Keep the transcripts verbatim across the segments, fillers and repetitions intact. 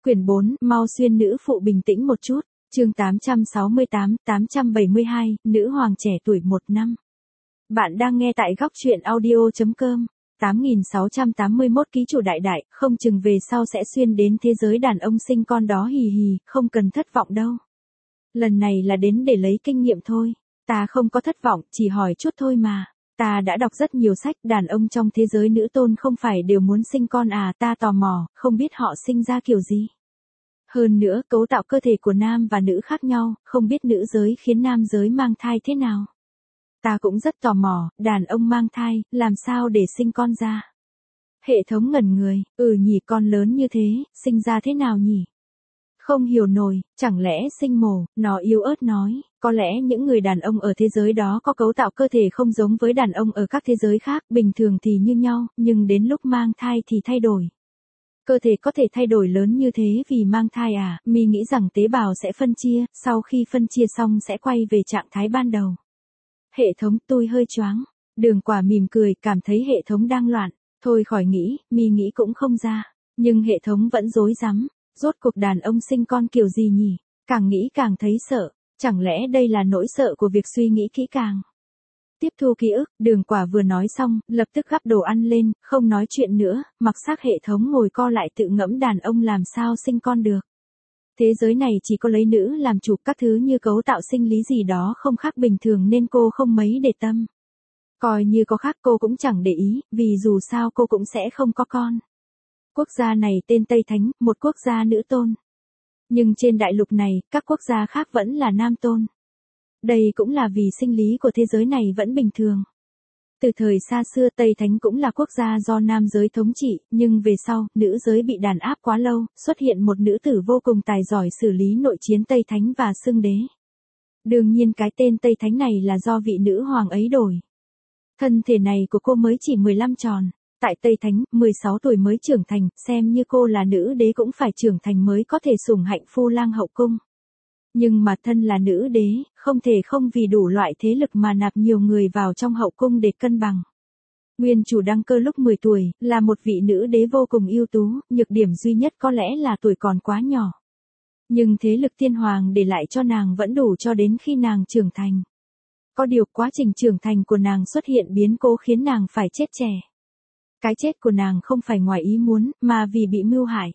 Quyển bốn, mau xuyên nữ phụ bình tĩnh một chút. Chương tám trăm sáu mươi tám, tám trăm bảy mươi hai, nữ hoàng trẻ tuổi một năm. Bạn đang nghe tại góc truyện audio chấm com. tám nghìn sáu trăm tám mươi mốt ký chủ đại đại, không chừng về sau sẽ xuyên đến thế giới đàn ông sinh con đó hì hì, không cần thất vọng đâu. Lần này là đến để lấy kinh nghiệm thôi. Ta không có thất vọng, chỉ hỏi chút thôi mà. Ta đã đọc rất nhiều sách, đàn ông trong thế giới nữ tôn không phải đều muốn sinh con à, ta tò mò, không biết họ sinh ra kiểu gì. Hơn nữa, cấu tạo cơ thể của nam và nữ khác nhau, không biết nữ giới khiến nam giới mang thai thế nào. Ta cũng rất tò mò, đàn ông mang thai, làm sao để sinh con ra. Hệ thống ngẩn người, ừ nhỉ, con lớn như thế, sinh ra thế nào nhỉ? Không hiểu nổi, chẳng lẽ sinh mổ, nó yếu ớt nói, có lẽ những người đàn ông ở thế giới đó có cấu tạo cơ thể không giống với đàn ông ở các thế giới khác, bình thường thì như nhau, nhưng đến lúc mang thai thì thay đổi. Cơ thể có thể thay đổi lớn như thế vì mang thai à, mi nghĩ rằng tế bào sẽ phân chia, sau khi phân chia xong sẽ quay về trạng thái ban đầu. Hệ thống, tôi hơi choáng. Đường Quả mỉm cười, cảm thấy hệ thống đang loạn. Thôi khỏi nghĩ, mi nghĩ cũng không ra. Nhưng hệ thống vẫn rối rắm. Rốt cuộc đàn ông sinh con kiểu gì nhỉ? Càng nghĩ càng thấy sợ. Chẳng lẽ đây là nỗi sợ của việc suy nghĩ kỹ càng? Tiếp thu ký ức, Đường Quả vừa nói xong, lập tức gắp đồ ăn lên, không nói chuyện nữa, mặc xác hệ thống ngồi co lại tự ngẫm đàn ông làm sao sinh con được. Thế giới này chỉ có lấy nữ làm chủ, các thứ như cấu tạo sinh lý gì đó không khác bình thường nên cô không mấy để tâm. Coi như có khác cô cũng chẳng để ý, vì dù sao cô cũng sẽ không có con. Quốc gia này tên Tây Thánh, một quốc gia nữ tôn. Nhưng trên đại lục này, các quốc gia khác vẫn là nam tôn. Đây cũng là vì sinh lý của thế giới này vẫn bình thường. Từ thời xa xưa Tây Thánh cũng là quốc gia do nam giới thống trị, nhưng về sau, nữ giới bị đàn áp quá lâu, xuất hiện một nữ tử vô cùng tài giỏi xử lý nội chiến Tây Thánh và xưng đế. Đương nhiên cái tên Tây Thánh này là do vị nữ hoàng ấy đổi. Thân thể này của cô mới chỉ mười lăm tròn. Tại Tây Thánh, mười sáu tuổi mới trưởng thành, xem như cô là nữ đế cũng phải trưởng thành mới có thể sủng hạnh phu lang hậu cung. Nhưng mà thân là nữ đế, không thể không vì đủ loại thế lực mà nạp nhiều người vào trong hậu cung để cân bằng. Nguyên chủ đăng cơ lúc mười tuổi, là một vị nữ đế vô cùng ưu tú, nhược điểm duy nhất có lẽ là tuổi còn quá nhỏ. Nhưng thế lực tiên hoàng để lại cho nàng vẫn đủ cho đến khi nàng trưởng thành. Có điều quá trình trưởng thành của nàng xuất hiện biến cố khiến nàng phải chết trẻ. Cái chết của nàng không phải ngoài ý muốn, mà vì bị mưu hại.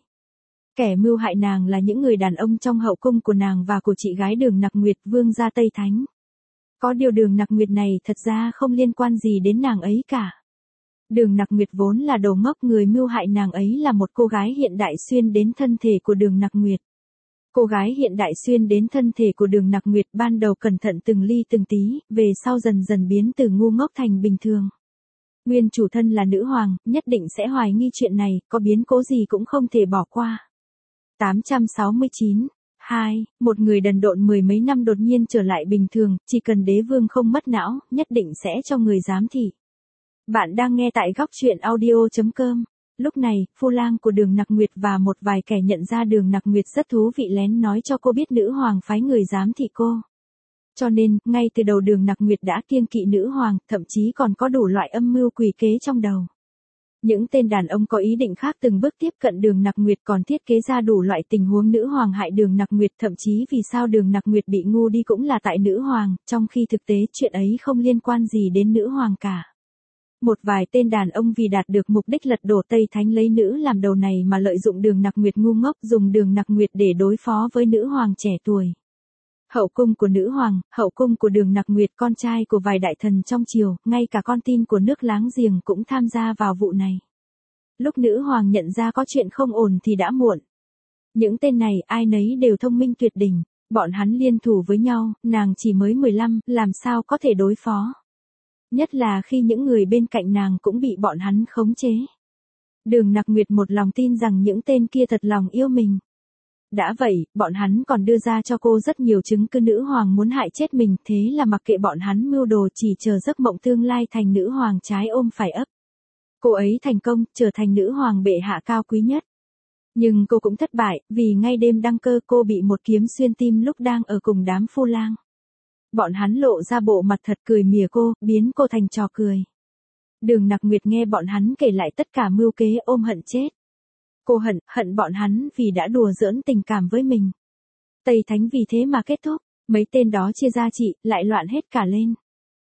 Kẻ mưu hại nàng là những người đàn ông trong hậu cung của nàng và của chị gái Đường Nặc Nguyệt, vương gia Tây Thánh. Có điều Đường Nặc Nguyệt này thật ra không liên quan gì đến nàng ấy cả. Đường Nặc Nguyệt vốn là đồ ngốc, người mưu hại nàng ấy là một cô gái hiện đại xuyên đến thân thể của Đường Nặc Nguyệt. Cô gái hiện đại xuyên đến thân thể của Đường Nặc Nguyệt ban đầu cẩn thận từng ly từng tí, về sau dần dần biến từ ngu ngốc thành bình thường. Nguyên chủ thân là nữ hoàng, nhất định sẽ hoài nghi chuyện này, có biến cố gì cũng không thể bỏ qua. tám trăm sáu mươi chín. hai. Một người đần độn mười mấy năm đột nhiên trở lại bình thường, chỉ cần đế vương không mất não, nhất định sẽ cho người giám thị. Bạn đang nghe tại góc truyện audio chấm com. Lúc này, phu lang của Đường Nặc Nguyệt và một vài kẻ nhận ra Đường Nặc Nguyệt rất thú vị lén nói cho cô biết nữ hoàng phái người giám thị cô. Cho nên, ngay từ đầu Đường Nặc Nguyệt đã kiêng kỵ nữ hoàng, thậm chí còn có đủ loại âm mưu quỷ kế trong đầu. Những tên đàn ông có ý định khác từng bước tiếp cận Đường Nặc Nguyệt còn thiết kế ra đủ loại tình huống nữ hoàng hại Đường Nặc Nguyệt, thậm chí vì sao Đường Nặc Nguyệt bị ngu đi cũng là tại nữ hoàng, trong khi thực tế chuyện ấy không liên quan gì đến nữ hoàng cả. Một vài tên đàn ông vì đạt được mục đích lật đổ Tây Thánh lấy nữ làm đầu này mà lợi dụng Đường Nặc Nguyệt ngu ngốc, dùng Đường Nặc Nguyệt để đối phó với nữ hoàng trẻ tuổi. Hậu cung của nữ hoàng, hậu cung của Đường Nặc Nguyệt, con trai của vài đại thần trong triều, ngay cả con tin của nước láng giềng cũng tham gia vào vụ này. Lúc nữ hoàng nhận ra có chuyện không ổn thì đã muộn. Những tên này ai nấy đều thông minh tuyệt đỉnh, bọn hắn liên thủ với nhau, nàng chỉ mới mười lăm, làm sao có thể đối phó. Nhất là khi những người bên cạnh nàng cũng bị bọn hắn khống chế. Đường Nặc Nguyệt một lòng tin rằng những tên kia thật lòng yêu mình. Đã vậy, bọn hắn còn đưa ra cho cô rất nhiều chứng cứ nữ hoàng muốn hại chết mình, thế là mặc kệ bọn hắn mưu đồ chỉ chờ giấc mộng tương lai thành nữ hoàng trái ôm phải ấp. Cô ấy thành công, trở thành nữ hoàng bệ hạ cao quý nhất. Nhưng cô cũng thất bại, vì ngay đêm đăng cơ cô bị một kiếm xuyên tim lúc đang ở cùng đám phu lang. Bọn hắn lộ ra bộ mặt thật cười mỉa cô, biến cô thành trò cười. Đường Nặc Nguyệt nghe bọn hắn kể lại tất cả mưu kế ôm hận chết. Cô hận, hận bọn hắn vì đã đùa giỡn tình cảm với mình. Tây Thánh vì thế mà kết thúc, mấy tên đó chia ra trị, lại loạn hết cả lên.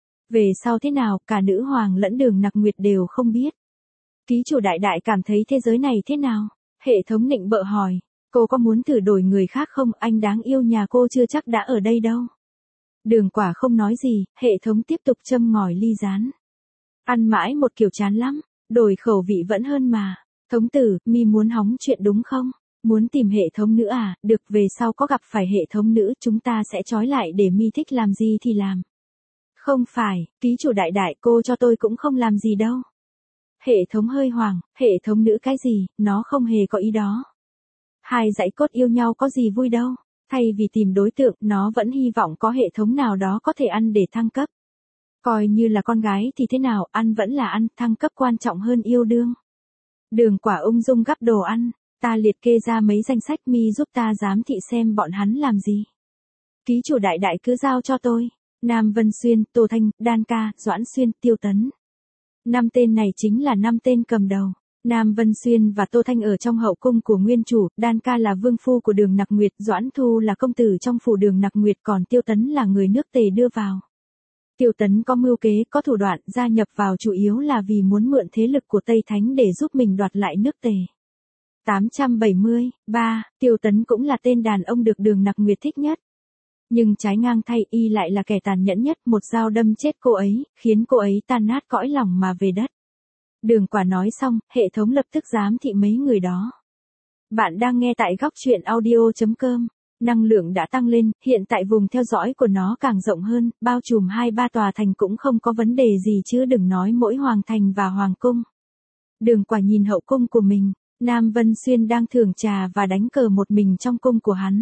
Về sau thế nào, cả nữ hoàng lẫn Đường Nặc Nguyệt đều không biết. Ký chủ đại đại cảm thấy thế giới này thế nào? Hệ thống nịnh bợ hỏi, cô có muốn thử đổi người khác không? Anh đáng yêu nhà cô chưa chắc đã ở đây đâu. Đường Quả không nói gì, hệ thống tiếp tục châm ngòi ly rán. Ăn mãi một kiểu chán lắm, đổi khẩu vị vẫn hơn mà. Thống tử, mi muốn hóng chuyện đúng không? Muốn tìm hệ thống nữ à? Được, về sau có gặp phải hệ thống nữ chúng ta sẽ trói lại để mi thích làm gì thì làm. Không phải, ký chủ đại đại, cô cho tôi cũng không làm gì đâu. Hệ thống hơi hoảng, hệ thống nữ cái gì, nó không hề có ý đó. Hai dãy cốt yêu nhau có gì vui đâu. Thay vì tìm đối tượng, nó vẫn hy vọng có hệ thống nào đó có thể ăn để thăng cấp. Coi như là con gái thì thế nào, ăn vẫn là ăn, thăng cấp quan trọng hơn yêu đương. Đường Quả ung dung gắp đồ ăn, ta liệt kê ra mấy danh sách, mi giúp ta giám thị xem bọn hắn làm gì. Ký chủ đại đại cứ giao cho tôi. Nam Vân Xuyên, Tô Thanh, Đan Ca, Doãn Xuyên, Tiêu Tấn. Năm tên này chính là năm tên cầm đầu. Nam Vân Xuyên và Tô Thanh ở trong hậu cung của nguyên chủ, Đan Ca là vương phu của Đường Nặc Nguyệt, Doãn Thu là công tử trong phủ Đường Nặc Nguyệt, còn Tiêu Tấn là người nước Tề đưa vào. Tiêu Tấn có mưu kế, có thủ đoạn, gia nhập vào chủ yếu là vì muốn mượn thế lực của Tây Thánh để giúp mình đoạt lại nước Tề. tám trăm bảy mươi ba, Tiêu Tấn cũng là tên đàn ông được Đường Nặc Nguyệt thích nhất. Nhưng trái ngang thay, y lại là kẻ tàn nhẫn nhất, một dao đâm chết cô ấy, khiến cô ấy tan nát cõi lòng mà về đất. Đường Quả nói xong, hệ thống lập tức giám thị mấy người đó. Bạn đang nghe tại góc truyện audio chấm com. Năng lượng đã tăng lên, hiện tại vùng theo dõi của nó càng rộng hơn, bao trùm hai ba tòa thành cũng không có vấn đề gì chứ đừng nói mỗi hoàng thành và hoàng cung. Đường Quả nhìn hậu cung của mình, Nam Vân Xuyên đang thưởng trà và đánh cờ một mình trong cung của hắn.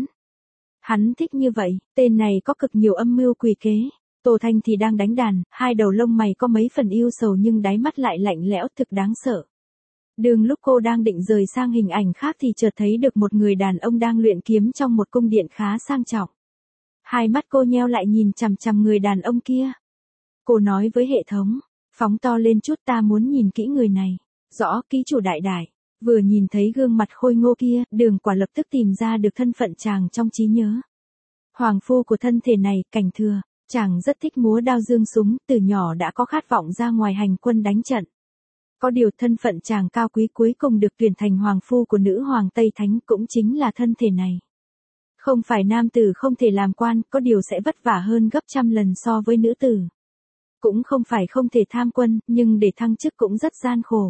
Hắn thích như vậy, tên này có cực nhiều âm mưu quỷ kế. Tô Thanh thì đang đánh đàn, hai đầu lông mày có mấy phần yêu sầu nhưng đáy mắt lại lạnh lẽo thực đáng sợ. Đường lúc cô đang định rời sang hình ảnh khác thì chợt thấy được một người đàn ông đang luyện kiếm trong một cung điện khá sang trọng. Hai mắt cô nheo lại nhìn chằm chằm người đàn ông kia. Cô nói với hệ thống, phóng to lên chút, ta muốn nhìn kỹ người này. Rõ, ký chủ đại đại. Vừa nhìn thấy gương mặt khôi ngô kia, Đường Quả lập tức tìm ra được thân phận chàng trong trí nhớ. Hoàng phu của thân thể này, Cảnh Thừa, chàng rất thích múa đao dương súng, từ nhỏ đã có khát vọng ra ngoài hành quân đánh trận. Có điều thân phận chàng cao quý cuối cùng được tuyển thành hoàng phu của nữ hoàng Tây Thánh cũng chính là thân thể này. Không phải nam tử không thể làm quan, có điều sẽ vất vả hơn gấp trăm lần so với nữ tử. Cũng không phải không thể tham quân, nhưng để thăng chức cũng rất gian khổ.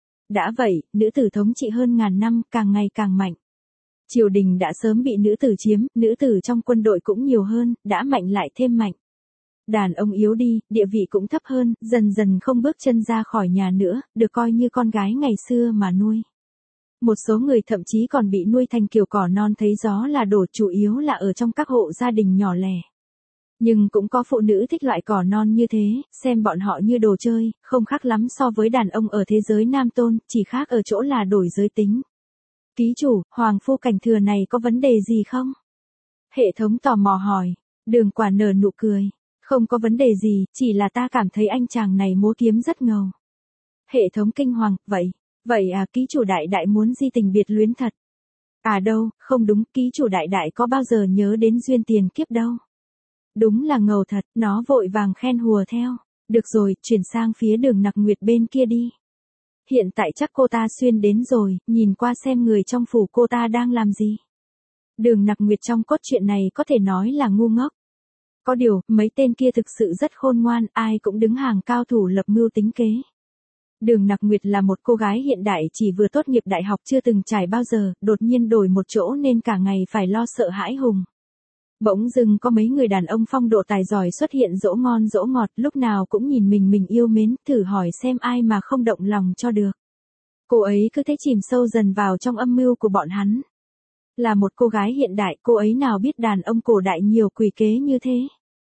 Đã vậy, nữ tử thống trị hơn ngàn năm, càng ngày càng mạnh. Triều đình đã sớm bị nữ tử chiếm, nữ tử trong quân đội cũng nhiều hơn, đã mạnh lại thêm mạnh. Đàn ông yếu đi, địa vị cũng thấp hơn, dần dần không bước chân ra khỏi nhà nữa, được coi như con gái ngày xưa mà nuôi. Một số người thậm chí còn bị nuôi thành kiểu cỏ non thấy gió là đổ, chủ yếu là ở trong các hộ gia đình nhỏ lẻ. Nhưng cũng có phụ nữ thích loại cỏ non như thế, xem bọn họ như đồ chơi, không khác lắm so với đàn ông ở thế giới nam tôn, chỉ khác ở chỗ là đổi giới tính. Ký chủ, hoàng phu Cảnh Thừa này có vấn đề gì không? Hệ thống tò mò hỏi. Đường Quả nở nụ cười. Không có vấn đề gì, chỉ là ta cảm thấy anh chàng này múa kiếm rất ngầu. Hệ thống kinh hoàng, vậy, vậy à, ký chủ đại đại muốn di tình biệt luyến thật. À đâu, không đúng, ký chủ đại đại có bao giờ nhớ đến duyên tiền kiếp đâu. Đúng là ngầu thật, nó vội vàng khen hùa theo. Được rồi, chuyển sang phía Đường Nặc Nguyệt bên kia đi. Hiện tại chắc cô ta xuyên đến rồi, nhìn qua xem người trong phủ cô ta đang làm gì. Đường Nặc Nguyệt trong cốt truyện này có thể nói là ngu ngốc. Có điều, mấy tên kia thực sự rất khôn ngoan, ai cũng đứng hàng cao thủ lập mưu tính kế. Đường Nặc Nguyệt là một cô gái hiện đại chỉ vừa tốt nghiệp đại học chưa từng trải bao giờ, đột nhiên đổi một chỗ nên cả ngày phải lo sợ hãi hùng. Bỗng dưng có mấy người đàn ông phong độ tài giỏi xuất hiện dỗ ngon dỗ ngọt, lúc nào cũng nhìn mình mình yêu mến, thử hỏi xem ai mà không động lòng cho được. Cô ấy cứ thế chìm sâu dần vào trong âm mưu của bọn hắn. Là một cô gái hiện đại, cô ấy nào biết đàn ông cổ đại nhiều quỷ kế như thế.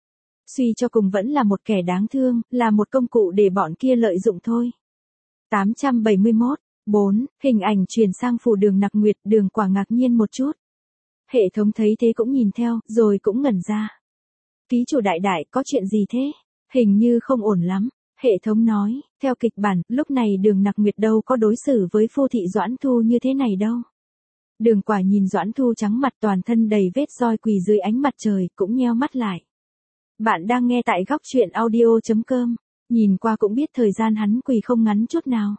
Suy cho cùng vẫn là một kẻ đáng thương, là một công cụ để bọn kia lợi dụng thôi. tám trăm bảy mươi mốt, bốn, hình ảnh truyền sang phủ Đường Nặc Nguyệt, Đường Quả ngạc nhiên một chút. Hệ thống thấy thế cũng nhìn theo, rồi cũng ngẩn ra. Ký chủ đại đại, có chuyện gì thế? Hình như không ổn lắm. Hệ thống nói, theo kịch bản, lúc này Đường Nặc Nguyệt đâu có đối xử với Phu thị Doãn Thu như thế này đâu. Đường Quả nhìn Doãn Thu trắng mặt toàn thân đầy vết roi quỳ dưới ánh mặt trời, cũng nheo mắt lại. Bạn đang nghe tại góc truyện audio.com, nhìn qua cũng biết thời gian hắn quỳ không ngắn chút nào.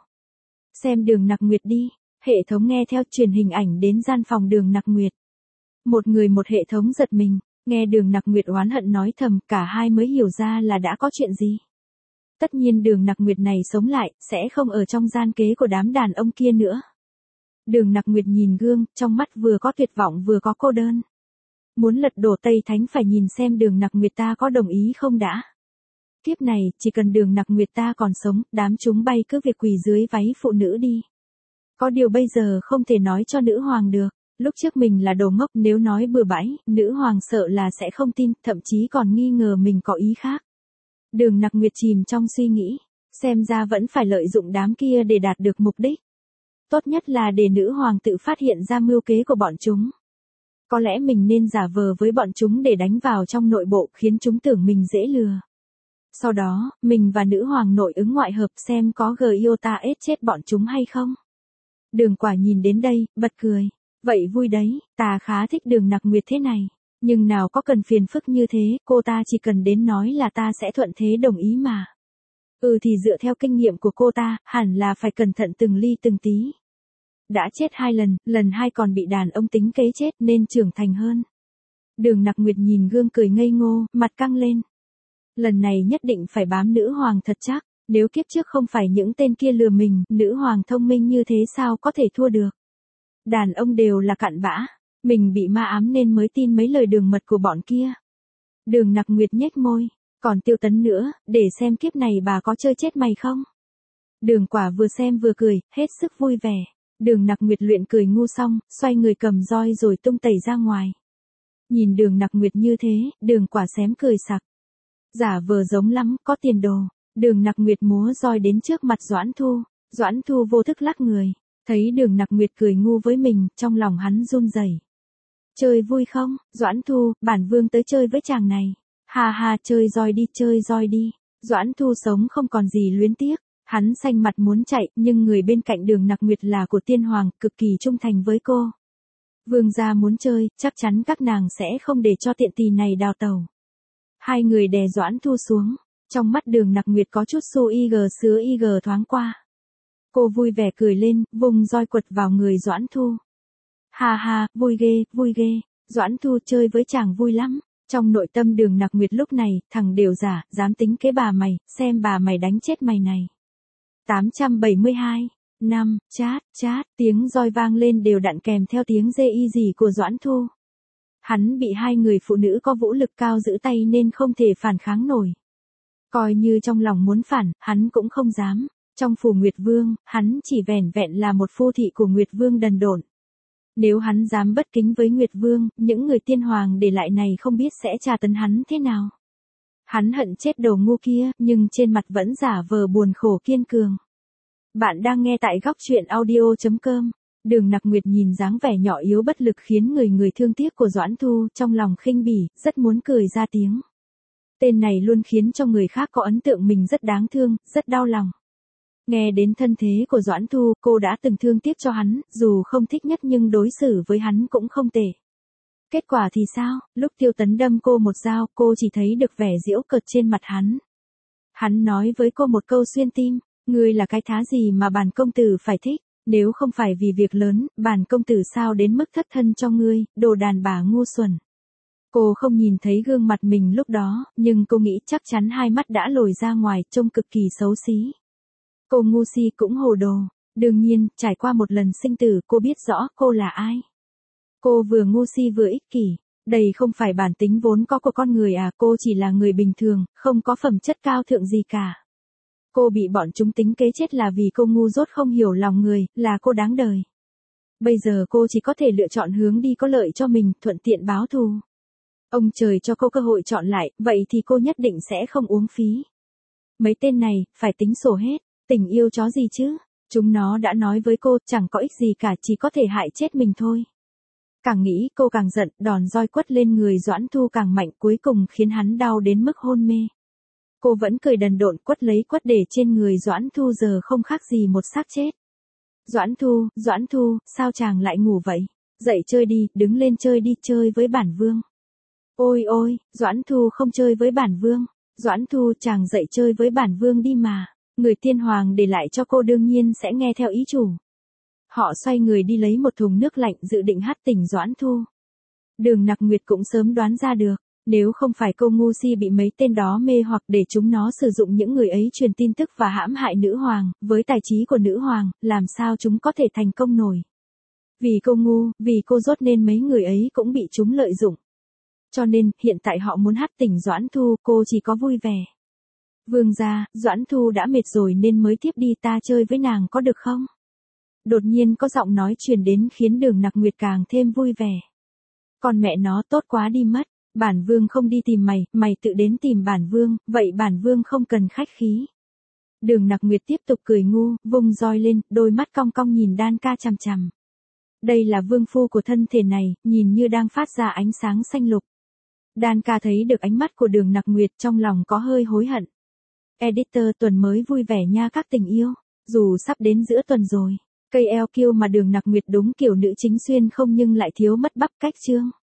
Xem Đường Nặc Nguyệt đi, hệ thống nghe theo truyền hình ảnh đến gian phòng Đường Nặc Nguyệt. Một người một hệ thống giật mình, nghe Đường Nặc Nguyệt oán hận nói thầm, cả hai mới hiểu ra là đã có chuyện gì. Tất nhiên Đường Nặc Nguyệt này sống lại, sẽ không ở trong gian kế của đám đàn ông kia nữa. Đường Nặc Nguyệt nhìn gương, trong mắt vừa có tuyệt vọng vừa có cô đơn. Muốn lật đổ Tây Thánh phải nhìn xem Đường Nặc Nguyệt ta có đồng ý không đã. Kiếp này, chỉ cần Đường Nặc Nguyệt ta còn sống, đám chúng bay cứ việc quỳ dưới váy phụ nữ đi. Có điều bây giờ không thể nói cho nữ hoàng được. Lúc trước mình là đồ ngốc, nếu nói bừa bãi, nữ hoàng sợ là sẽ không tin, thậm chí còn nghi ngờ mình có ý khác. Đường Nặc Nguyệt chìm trong suy nghĩ, xem ra vẫn phải lợi dụng đám kia để đạt được mục đích. Tốt nhất là để nữ hoàng tự phát hiện ra mưu kế của bọn chúng. Có lẽ mình nên giả vờ với bọn chúng để đánh vào trong nội bộ, khiến chúng tưởng mình dễ lừa. Sau đó, mình và nữ hoàng nội ứng ngoại hợp xem có Giota ết chết bọn chúng hay không. Đường Quả nhìn đến đây, bật cười. Vậy vui đấy, ta khá thích Đường Nặc Nguyệt thế này. Nhưng nào có cần phiền phức như thế, cô ta chỉ cần đến nói là ta sẽ thuận thế đồng ý mà. Ừ thì dựa theo kinh nghiệm của cô ta, hẳn là phải cẩn thận từng ly từng tí. Đã chết hai lần, lần hai còn bị đàn ông tính kế chết nên trưởng thành hơn. Đường Nặc Nguyệt nhìn gương cười ngây ngô, mặt căng lên. Lần này nhất định phải bám nữ hoàng thật chắc, nếu kiếp trước không phải những tên kia lừa mình, nữ hoàng thông minh như thế sao có thể thua được. Đàn ông đều là cặn bã, mình bị ma ám nên mới tin mấy lời đường mật của bọn kia. Đường Nặc Nguyệt nhếch môi, còn Tiêu Tấn nữa, để xem kiếp này bà có chơi chết mày không. Đường Quả vừa xem vừa cười, hết sức vui vẻ. Đường Nặc Nguyệt luyện cười ngu xong, xoay người cầm roi rồi tung tẩy ra ngoài. Nhìn Đường Nặc Nguyệt như thế, Đường Quả xém cười sặc. Giả vờ giống lắm, có tiền đồ. Đường Nặc Nguyệt múa roi đến trước mặt Doãn Thu. Doãn Thu vô thức lắc người. Thấy Đường Nặc Nguyệt cười ngu với mình, trong lòng hắn run rẩy. Chơi vui không, Doãn Thu, bản vương tới chơi với chàng này. Ha ha, chơi roi đi, chơi roi đi. Doãn Thu sống không còn gì luyến tiếc. Hắn xanh mặt muốn chạy, nhưng người bên cạnh Đường Nặc Nguyệt là của tiên hoàng, cực kỳ trung thành với cô. Vương gia muốn chơi, chắc chắn các nàng sẽ không để cho tiện tỳ này đào tẩu. Hai người đè Doãn Thu xuống. Trong mắt Đường Nặc Nguyệt có chút xu y gờ sứa y gờ thoáng qua. Cô vui vẻ cười lên, vùng roi quật vào người Doãn Thu. Ha ha, vui ghê, vui ghê. Doãn Thu chơi với chàng vui lắm. Trong nội tâm Đường Nặc Nguyệt lúc này, thằng đều giả, dám tính kế bà mày, xem bà mày đánh chết mày này. tám trăm bảy mươi hai. năm, chát, chát, tiếng roi vang lên đều đặn kèm theo tiếng dê y gì của Doãn Thu. Hắn bị hai người phụ nữ có vũ lực cao giữ tay nên không thể phản kháng nổi. Coi như trong lòng muốn phản, hắn cũng không dám. Trong phủ Nguyệt Vương, hắn chỉ vẻn vẹn là một phu thị của Nguyệt Vương đần độn. Nếu hắn dám bất kính với Nguyệt Vương, những người tiên hoàng để lại này không biết sẽ tra tấn hắn thế nào. Hắn hận chết đầu ngu kia, nhưng trên mặt vẫn giả vờ buồn khổ kiên cường. Bạn đang nghe tại góc truyện audio.com. Đường Nặc Nguyệt nhìn dáng vẻ nhỏ yếu bất lực khiến người người thương tiếc của Doãn Thu, trong lòng khinh bỉ, rất muốn cười ra tiếng. Tên này luôn khiến cho người khác có ấn tượng mình rất đáng thương, rất đau lòng. Nghe đến thân thế của Doãn Thu, cô đã từng thương tiếc cho hắn, dù không thích nhất nhưng đối xử với hắn cũng không tệ. Kết quả thì sao, lúc Tiêu Tấn đâm cô một dao, cô chỉ thấy được vẻ giễu cợt trên mặt hắn. Hắn nói với cô một câu xuyên tim, ngươi là cái thá gì mà bản công tử phải thích, nếu không phải vì việc lớn, bản công tử sao đến mức thất thân cho ngươi, đồ đàn bà ngu xuẩn. Cô không nhìn thấy gương mặt mình lúc đó, nhưng cô nghĩ chắc chắn hai mắt đã lồi ra ngoài, trông cực kỳ xấu xí. Cô ngu si cũng hồ đồ. Đương nhiên, trải qua một lần sinh tử cô biết rõ cô là ai. Cô vừa ngu si vừa ích kỷ. Đây không phải bản tính vốn có của con người à, cô chỉ là người bình thường, không có phẩm chất cao thượng gì cả. Cô bị bọn chúng tính kế chết là vì cô ngu dốt không hiểu lòng người, là cô đáng đời. Bây giờ cô chỉ có thể lựa chọn hướng đi có lợi cho mình, thuận tiện báo thù. Ông trời cho cô cơ hội chọn lại, vậy thì cô nhất định sẽ không uống phí. Mấy tên này, phải tính sổ hết. Tình yêu chó gì chứ? Chúng nó đã nói với cô, chẳng có ích gì cả, chỉ có thể hại chết mình thôi. Càng nghĩ, cô càng giận, đòn roi quất lên người Doãn Thu càng mạnh, cuối cùng khiến hắn đau đến mức hôn mê. Cô vẫn cười đần độn quất lấy quất để trên người Doãn Thu giờ không khác gì một xác chết. Doãn Thu, Doãn Thu, sao chàng lại ngủ vậy? Dậy chơi đi, đứng lên chơi đi, chơi với bản vương. Ôi ôi, Doãn Thu không chơi với bản vương. Doãn Thu, chàng dậy chơi với bản vương đi mà. Người tiên hoàng để lại cho cô đương nhiên sẽ nghe theo ý chủ. Họ xoay người đi lấy một thùng nước lạnh dự định hắt tỉnh Doãn Thu. Đường Nặc Nguyệt cũng sớm đoán ra được, nếu không phải cô ngu si bị mấy tên đó mê hoặc để chúng nó sử dụng những người ấy truyền tin tức và hãm hại nữ hoàng, với tài trí của nữ hoàng, làm sao chúng có thể thành công nổi. Vì cô ngu, vì cô dốt nên mấy người ấy cũng bị chúng lợi dụng. Cho nên, hiện tại họ muốn hắt tỉnh Doãn Thu, cô chỉ có vui vẻ. Vương gia, Doãn Thu đã mệt rồi nên mới tiếp đi, ta chơi với nàng có được không? Đột nhiên có giọng nói truyền đến khiến Đường Nặc Nguyệt càng thêm vui vẻ. Còn mẹ nó tốt quá đi mất, bản vương không đi tìm mày, mày tự đến tìm bản vương, vậy bản vương không cần khách khí. Đường Nặc Nguyệt tiếp tục cười ngu, vung roi lên, đôi mắt cong cong nhìn Đan Ca chằm chằm. Đây là vương phu của thân thể này, nhìn như đang phát ra ánh sáng xanh lục. Đan Ca thấy được ánh mắt của Đường Nặc Nguyệt trong lòng có hơi hối hận. Editor tuần mới vui vẻ nha các tình yêu, dù sắp đến giữa tuần rồi. Cây eo kiêu mà Đường Nặc Nguyệt đúng kiểu nữ chính xuyên không nhưng lại thiếu mất bắp cách chương.